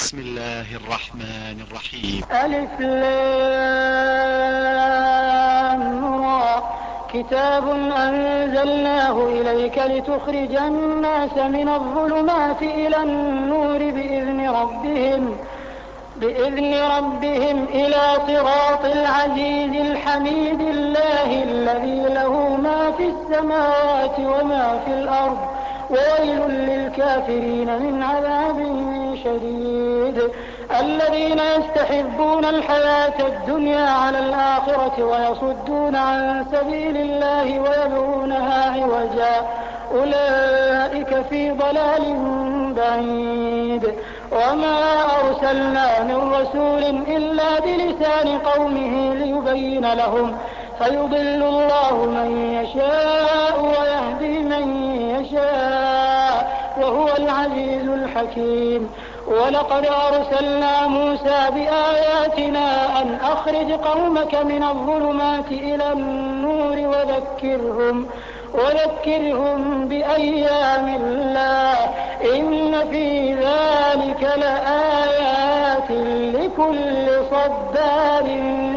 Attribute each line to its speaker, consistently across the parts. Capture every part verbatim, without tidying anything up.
Speaker 1: بسم الله الرحمن الرحيم.
Speaker 2: ألف لام را. كتاب أنزلناه إليك لتخرج الناس من الظلمات إلى النور بإذن ربهم بإذن ربهم إلى صراط العزيز الحميد الله الذي له ما في السماوات وما في الأرض وويل للكافرين من عذاب شديد. الذين يستحبون الحياة الدنيا على الآخرة ويصدون عن سبيل الله ويبغونها عوجا أولئك في ضلال بعيد. وما أرسلنا من رسول إلا بلسان قومه ليبين لهم فيضل الله من يشاء ويهدي من يشاء وهو العزيز الحكيم. ولقد أرسلنا موسى بآياتنا أن أخرج قومك من الظلمات إلى النور وذكرهم وذكرهم بأيام الله إن في ذلك لآيات لكل صبار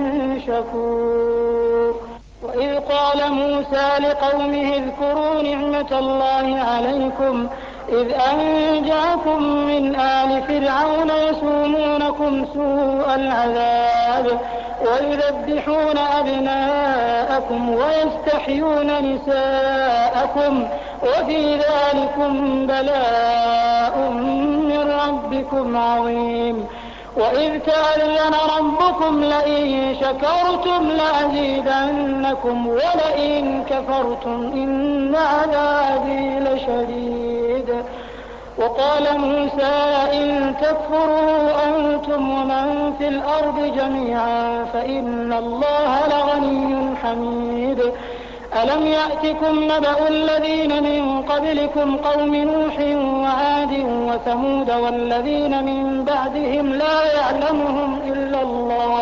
Speaker 2: شكور. وإذ قال موسى لقومه اذكروا نعمة الله عليكم إذ أنجاكم من آل فرعون يسومونكم سوء العذاب ويذبحون أبناءكم ويستحيون نساءكم وفي ذلكم بلاء من ربكم عظيم. وإذ تأذن ربكم لئن شكرتم لأزيدنكم ولئن كفرتم إن عذابي لشديد. وقال موسى إن تكفروا أنتم ومن في الأرض جميعا فإن الله لغني حميد. ألم يأتكم نبأ الذين من قبلكم قوم نوح وعاد وثمود والذين من بعدهم لا يعلمهم إلا الله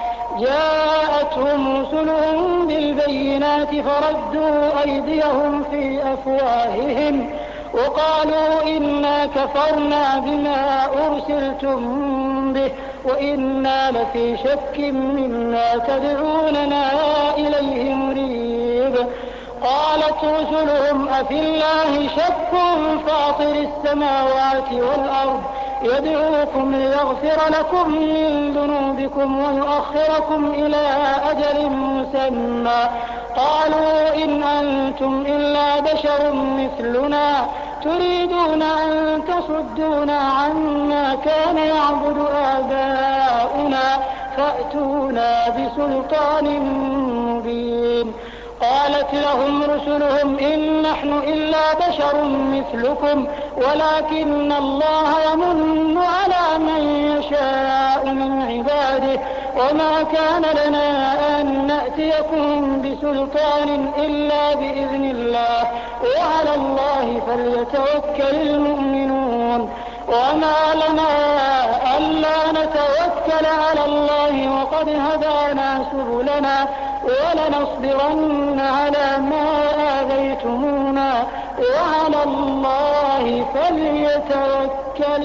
Speaker 2: جاءتهم رسلهم بالبينات فردوا أيديهم في أفواههم وقالوا إنا كفرنا بما أرسلتم به وإنا لفي شك مما تدعوننا إليه مريب. قالت رسلهم أفي الله شك فاطر السماوات والأرض يدعوكم ليغفر لكم من ذنوبكم ويؤخركم إلى أجل مسمى قالوا إن أنتم إلا بشر مثلنا تريدون أن تصدونا عما كان يعبد آباؤنا فأتونا بسلطان مبين. قالت لهم رسلهم إن نحن إلا بشر مثلكم ولكن الله يمن على من يشاء من عباده وما كان لنا أن نأتيكم بسلطان إلا بإذن الله وعلى الله فليتوكل المؤمنون. وما لنا ألا نتوكل على الله وقد هدانا سبلنا ولنصبرن على ما آذيتمونا وعلى الله فليتوكل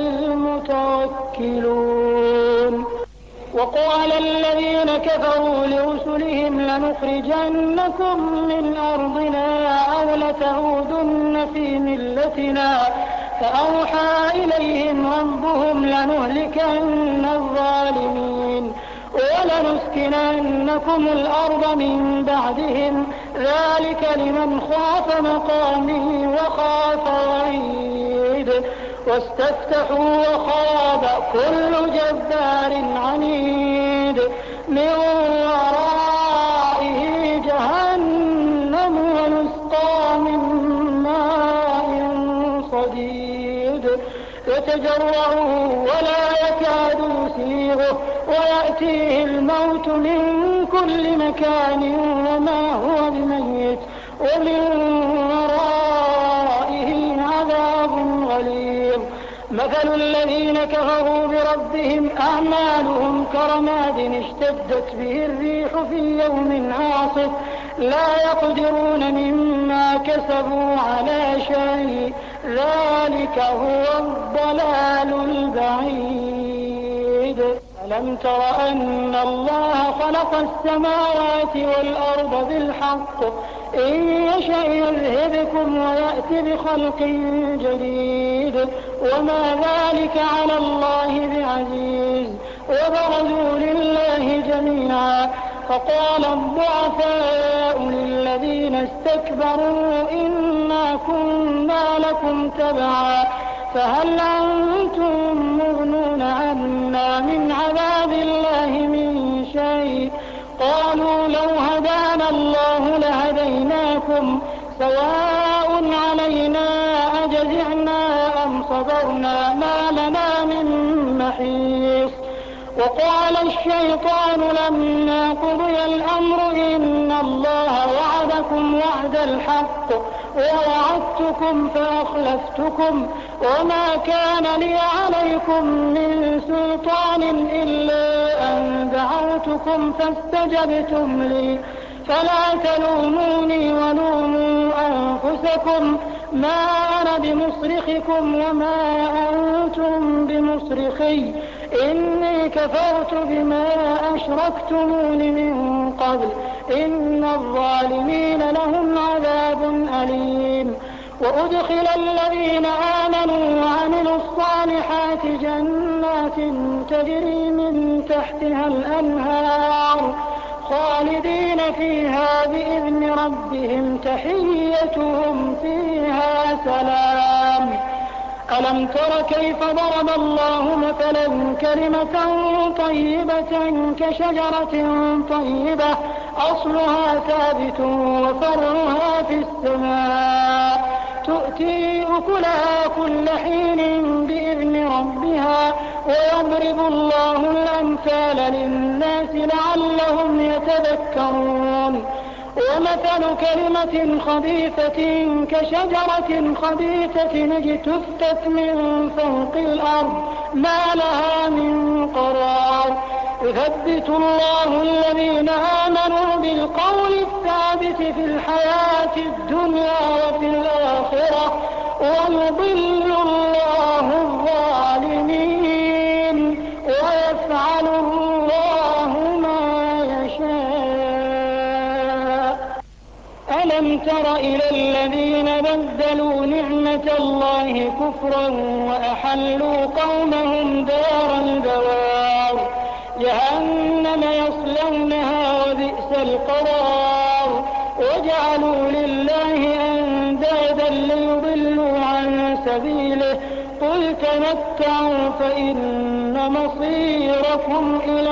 Speaker 2: المتوكلون. وقال الذين كفروا لرسلهم لنخرجنكم من أرضنا أو لتعودن في ملتنا فأوحى إليهم ربهم لنهلكن الظالمين ولنسكننكم الأرض من بعدهم ذلك لمن خاف مقامي وخاف وعيد. واستفتحوا وخاب كل جبار عنيد من ورائه جهنم ويسقى من ماء صديد يتجرعه ولا يكاد يسيغه ويأتيه الموت من كل مكان وما هو بميت ومن ورائه عذاب غليظ. مثل الذين كفروا بربهم أعمالهم كرماد اشتدت به الريح في يوم عاصف لا يقدرون مما كسبوا على شيء ذلك هو الضلال البعيد. شديد ألم تر أن الله خلق السماوات والأرض بالحق إن يشأ يذهبكم ويأتي بخلق جديد وما ذلك على الله بعزيز وبرزوا لله جميعا فقال الضعفاء للذين استكبروا إنا كنا لكم تبعا فهل أنتم مغنون عنا من عذاب الله من شيء قالوا لو هدانا الله لهديناكم سواء علينا أجزعنا أم صبرنا ما لنا من محيص وقال الشيطان لما قضي الأمر إن الله وعدكم وعد الحق ووعدتكم فأخلفتكم وما كان لي عليكم من سلطان إلا أن دعوتكم فاستجبتم لي فلا تلوموني ولوموا أنفسكم ما أنا بمصرخكم وما أنتم بمصرخي إني كفرت بما أشركتمون من قبل إن الظالمين لهم عذاب أليم وأدخل الذين آمنوا وعملوا الصالحات جنات تجري من تحتها الأنهار خالدين فيها بإذن ربهم تحيتهم فيها سلام ألم تر كيف ضرب الله مثلا كلمة طيبة كشجرة طيبة أصلها ثابت وفرعها في السماء تؤتي أكلها كل حين بإذن ربها ويضرب الله الأمثال للناس لعلهم يتذكرون ومثل كلمة خبيثة كشجرة خبيثة اجتثت من فوق الأرض ما لها من قرار يثبت الله الذين آمنوا بالقول الثابت في الحياة الدنيا وفي الآخرة ويضل الله الظالمين ويفعل الله ما يشاء ألم تر إلى الذين بدلوا نعمة الله كفرا وأحلوا قومهم دار البوار جهنم يصلونها وبئس القرار وجعلوا لله أندادا ليضلوا عن سبيله قل تمتعوا فإن مصيركم إلى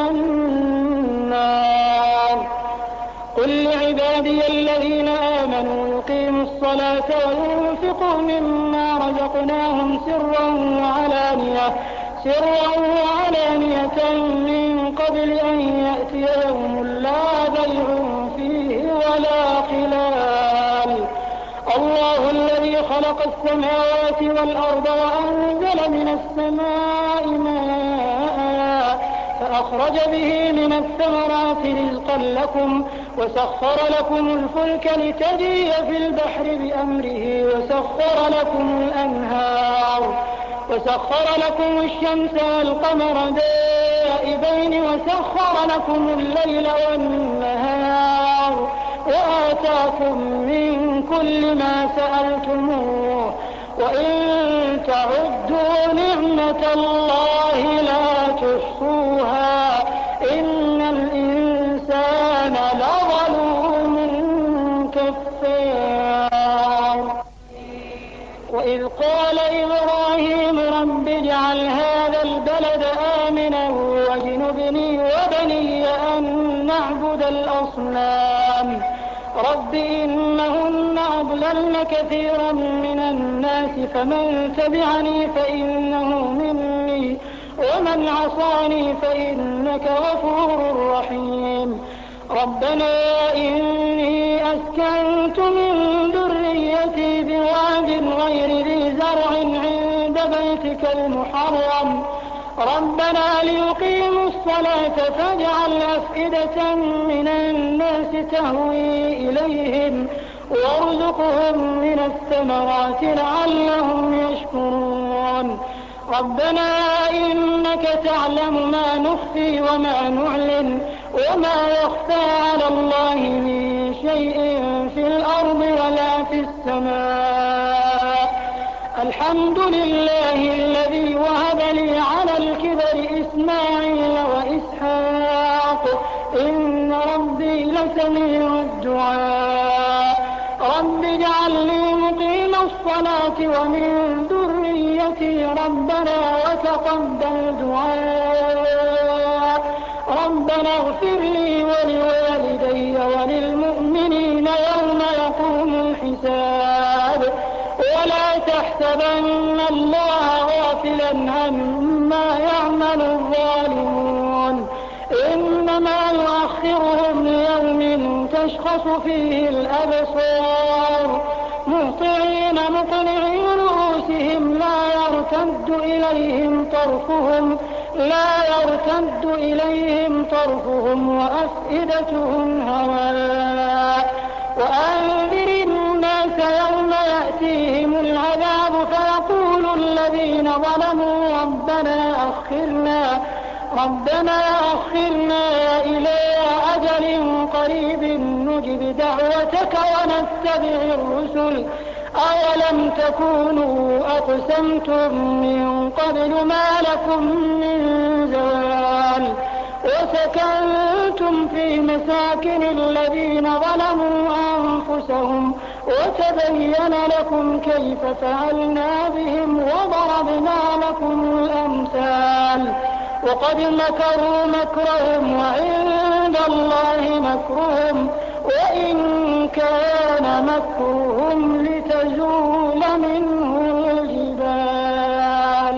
Speaker 2: النار قل لعبادي الذين آمنوا يقيموا الصلاة وينفقوا مما رزقناهم سرا وعلانية سرا وعلانية من قبل أن يأتي يوم لا بيع فيه ولا خلال الله الذي خلق السماوات والأرض وأنزل من السماء ماء فأخرج به من الثمرات رزقا لكم وسخر لكم الفلك لتجري في البحر بأمره وسخر لكم الأنهار وسخر لكم الشمس والقمر دائبين وسخر لكم الليل والنهار وآتاكم من كل ما سألتموه وإن تعدوا نعمة الله لا تحصوها إن الإنسان لظلوم كفار وإذ قال إبراهيم رب اجعل هذا البلد آمنا واجنبني وبني أن نعبد الأصنام رب إنهن أضللن كثيرا من الناس فمن تبعني فإنه مني ومن عصاني فإنك غفور رحيم ربنا إني أسكنت من ذريتي بواد غير ذي زرع عند بيتك المحرم ربنا ليقيموا الصلاة فاجعل أفئدة من الناس تهوي إليهم وارزقهم من الثمرات لعلهم يشكرون ربنا إنك تعلم ما نخفي وما نعلن وما يخفى على الله من شيء في الأرض ولا في السماء. الحمد لله الذي وهب لي على الكبر إسماعيل وإسحاق إن ربي لسميع الدعاء. رب اجعلني مقيم الصلاة ومن ذريتي ربنا وتقبل دعاء. ربنا اغفر لي ولوالدي وللمؤمنين يوم يقوم الحساب. ولا تحسبن الله غافلا عما يعمل الظالمون إنما يؤخرهم ليوم تشخص فيه الأبصار مهطعين مقنعي رؤوسهم لا يرتد إليهم طرفهم لا يرتد إليهم طرفهم وأفئدتهم هواء. وأنذر الناس يوم يأتيهم العذاب فيقول الذين ظلموا ربنا أخرنا ربنا أخرنا إلى أجل قريب نجب دعوتك ونتبع الرسل أولم تكونوا أقسمتم من قبل ما لكم من زوال وسكنتم في مساكن الذين ظلموا أنفسهم وتبين لكم كيف فعلنا بهم وضربنا لكم الأمثال. وقد مكروا مكرهم وعند الله مكرهم وإن كان مكرهم لتزول منه الجبال.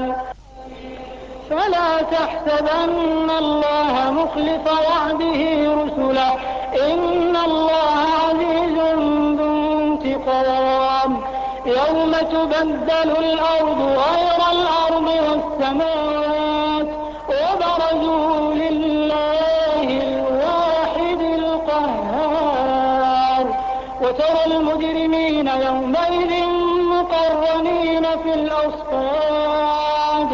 Speaker 2: فلا تحسبن الله مخلف وعده رسله إن الله عزيز ذو انتقام. يوم تبدل الأرض غير الأرض والسماوات وبرزوا لله الواحد القهار. وترى المجرمين يومئذ مقرنين في الأصفاد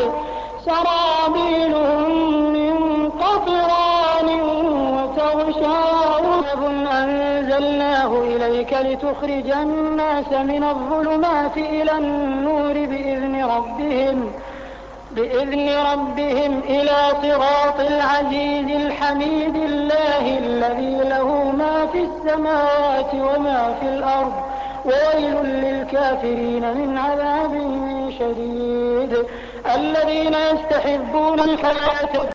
Speaker 2: سرابيلهم من قطران وتغشى رهب أنزلناه إليك لتخرج الناس من الظلمات إلى النور بإذن ربهم بإذن ربهم إلى صراط العزيز الحميد الله الذي له ما في السماوات وما في الأرض وويل للكافرين من عذاب شديد. الذين يستحبون الحياة